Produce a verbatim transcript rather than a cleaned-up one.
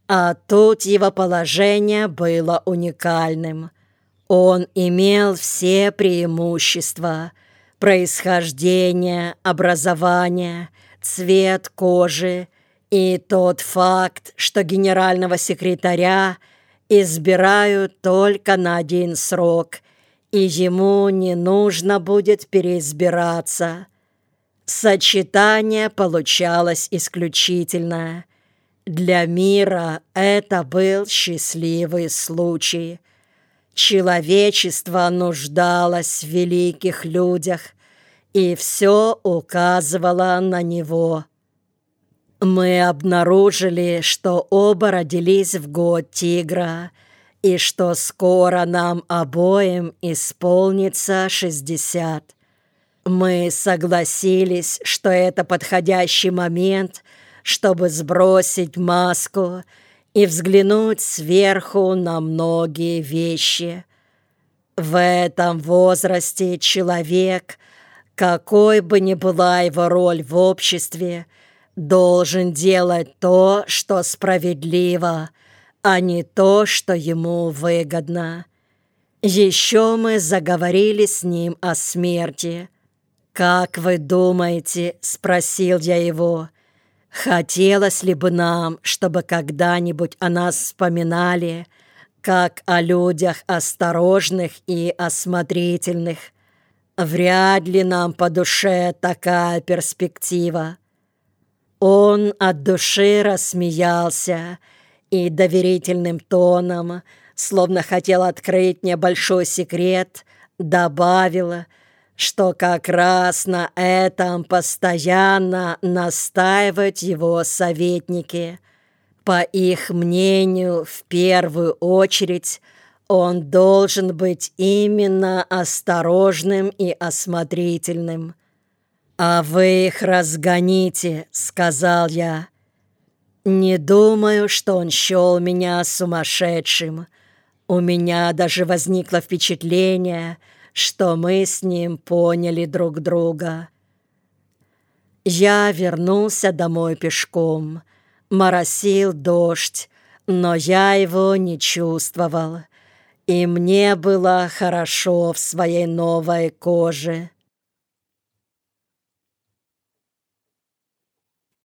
А тут его положение было уникальным. Он имел все преимущества: происхождение, образование, цвет кожи и тот факт, что генерального секретаря избирают только на один срок, и ему не нужно будет переизбираться. Сочетание получалось исключительное. Для мира это был счастливый случай. Человечество нуждалось в великих людях, и все указывало на него. Мы обнаружили, что оба родились в год тигра, и что скоро нам обоим исполнится шестьдесят. Мы согласились, что это подходящий момент, чтобы сбросить маску и взглянуть сверху на многие вещи. В этом возрасте человек, какой бы ни была его роль в обществе, должен делать то, что справедливо, а не то, что ему выгодно. Еще мы заговорили с ним о смерти. «Как вы думаете, — спросил я его, — хотелось ли бы нам, чтобы когда-нибудь о нас вспоминали, как о людях осторожных и осмотрительных? Вряд ли нам по душе такая перспектива». Он от души рассмеялся и доверительным тоном, словно хотел открыть мне большой секрет, добавил, что как раз на этом постоянно настаивают его советники. По их мнению, в первую очередь, он должен быть именно осторожным и осмотрительным. «А вы их разгоните», — сказал я. Не думаю, что он счел меня сумасшедшим. У меня даже возникло впечатление, что мы с ним поняли друг друга. Я вернулся домой пешком. Моросил дождь, но я его не чувствовал, и мне было хорошо в своей новой коже.